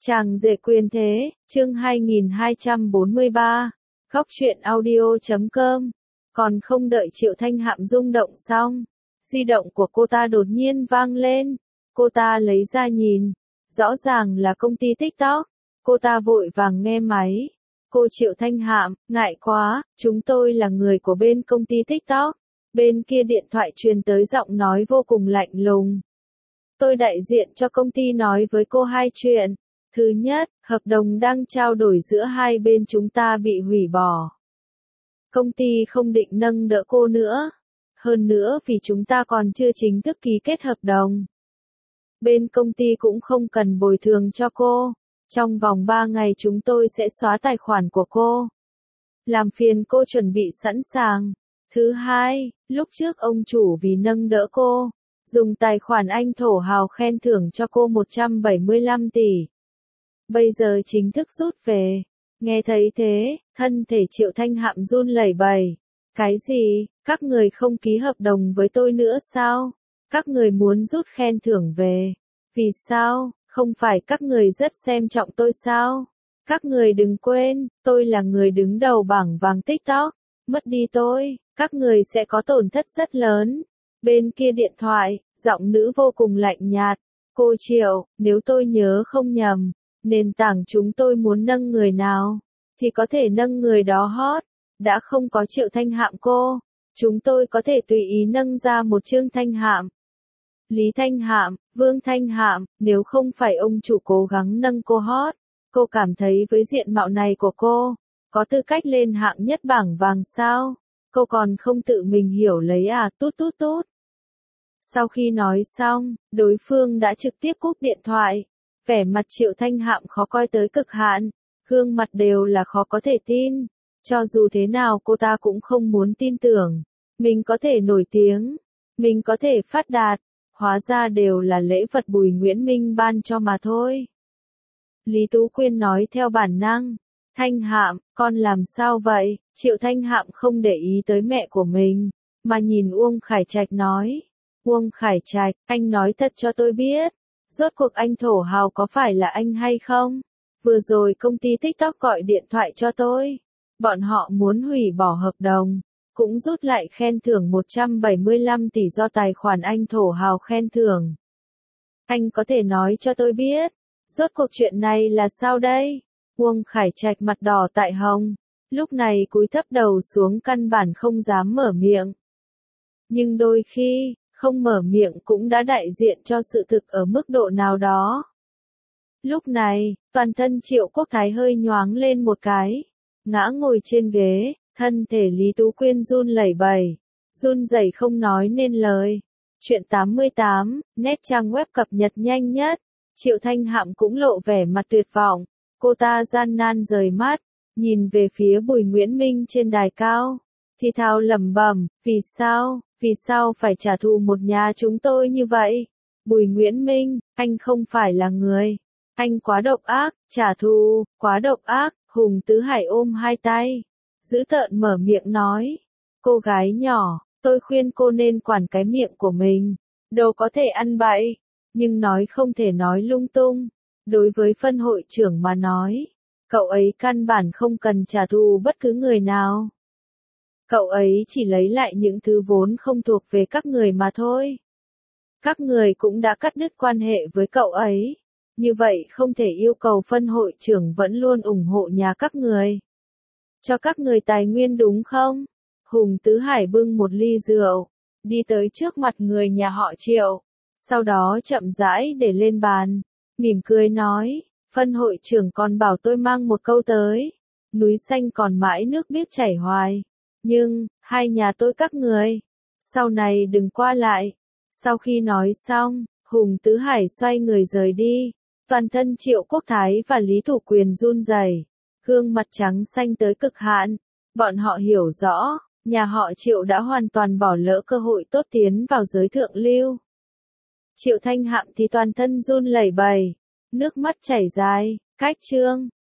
Chàng rể quyền thế, chương 2243, góc truyện audio.com. Còn không đợi Triệu Thanh Hạm rung động xong, di động của cô ta đột nhiên vang lên. Cô ta lấy ra nhìn, rõ ràng là công ty TikTok. Cô ta vội vàng nghe máy. Cô Triệu Thanh Hạm, ngại quá, chúng tôi là người của bên công ty TikTok. Bên kia điện thoại truyền tới giọng nói vô cùng lạnh lùng. Tôi đại diện cho công ty nói với cô hai chuyện. Thứ nhất, hợp đồng đang trao đổi giữa hai bên chúng ta bị hủy bỏ. Công ty không định nâng đỡ cô nữa. Hơn nữa vì chúng ta còn chưa chính thức ký kết hợp đồng. Bên công ty cũng không cần bồi thường cho cô. Trong vòng 3 ngày chúng tôi sẽ xóa tài khoản của cô. Làm phiền cô chuẩn bị sẵn sàng. Thứ hai, lúc trước ông chủ vì nâng đỡ cô, dùng tài khoản anh thổ hào khen thưởng cho cô 175 tỷ. Bây giờ chính thức rút về. Nghe thấy thế, thân thể Triệu Thanh Hạm run lẩy bẩy. Cái gì, các người không ký hợp đồng với tôi nữa sao? Các người muốn rút khen thưởng về. Vì sao, không phải các người rất xem trọng tôi sao? Các người đừng quên, tôi là người đứng đầu bảng vàng TikTok. Mất đi tôi, các người sẽ có tổn thất rất lớn. Bên kia điện thoại, giọng nữ vô cùng lạnh nhạt. Cô Triệu, nếu tôi nhớ không nhầm, nền tảng chúng tôi muốn nâng người nào, thì có thể nâng người đó hot. Đã không có Triệu Thanh Hạm cô, chúng tôi có thể tùy ý nâng ra một Trương Thanh Hạm, Lý Thanh Hạm, Vương Thanh Hạm. Nếu không phải ông chủ cố gắng nâng cô hot, cô cảm thấy với diện mạo này của cô, có tư cách lên hạng nhất bảng vàng sao? Cô còn không tự mình hiểu lấy à? Tút tút tút. Sau khi nói xong, đối phương đã trực tiếp cúp điện thoại. Vẻ mặt Triệu Thanh Hạm khó coi tới cực hạn, gương mặt đều là khó có thể tin. Cho dù thế nào cô ta cũng không muốn tin tưởng, mình có thể nổi tiếng, mình có thể phát đạt, hóa ra đều là lễ vật Bùi Nguyễn Minh ban cho mà thôi. Lý Tú Quyên nói theo bản năng, Thanh Hạm, con làm sao vậy? Triệu Thanh Hạm không để ý tới mẹ của mình, mà nhìn Uông Khải Trạch nói, Uông Khải Trạch, anh nói thật cho tôi biết. Rốt cuộc anh thổ hào có phải là anh hay không? Vừa rồi công ty TikTok gọi điện thoại cho tôi. Bọn họ muốn hủy bỏ hợp đồng, cũng rút lại khen thưởng 175 tỷ do tài khoản anh thổ hào khen thưởng. Anh có thể nói cho tôi biết, rốt cuộc chuyện này là sao đây? Uông Khải Trạch mặt đỏ tại hồng, lúc này cúi thấp đầu xuống căn bản không dám mở miệng. Nhưng đôi khi, không mở miệng cũng đã đại diện cho sự thực ở mức độ nào đó. Lúc này, toàn thân Triệu Quốc Thái hơi nhoáng lên một cái, ngã ngồi trên ghế, thân thể Lý Tú Quyên run lẩy bẩy, run rẩy không nói nên lời. Chuyện 88, nét trang web cập nhật nhanh nhất. Triệu Thanh Hạm cũng lộ vẻ mặt tuyệt vọng, cô ta gian nan rời mắt, nhìn về phía Bùi Nguyễn Minh trên đài cao, thì thào lẩm bẩm, vì sao phải trả thù một nhà chúng tôi như vậy? Bùi Nguyễn Minh, anh không phải là người. Anh quá độc ác, trả thù, quá độc ác. Hùng Tứ Hải ôm hai tay, dữ tợn mở miệng nói. Cô gái nhỏ, tôi khuyên cô nên quản cái miệng của mình. Đâu có thể ăn bậy, nhưng nói không thể nói lung tung. Đối với phân hội trưởng mà nói, cậu ấy căn bản không cần trả thù bất cứ người nào. Cậu ấy chỉ lấy lại những thứ vốn không thuộc về các người mà thôi. Các người cũng đã cắt đứt quan hệ với cậu ấy. Như vậy không thể yêu cầu phân hội trưởng vẫn luôn ủng hộ nhà các người. Cho các người tài nguyên đúng không? Hùng Tứ Hải bưng một ly rượu, đi tới trước mặt người nhà họ Triệu. Sau đó chậm rãi để lên bàn, mỉm cười nói, phân hội trưởng còn bảo tôi mang một câu tới. Núi xanh còn mãi nước biết chảy hoài. Nhưng, hai nhà tôi các người, sau này đừng qua lại. Sau khi nói xong, Hùng Tứ Hải xoay người rời đi. Toàn thân Triệu Quốc Thái và Lý Tú Quyên run rẩy, gương mặt trắng xanh tới cực hạn. Bọn họ hiểu rõ, nhà họ Triệu đã hoàn toàn bỏ lỡ cơ hội tốt tiến vào giới thượng lưu. Triệu Thanh Hạm thì toàn thân run lẩy bẩy, nước mắt chảy dài, cách chương.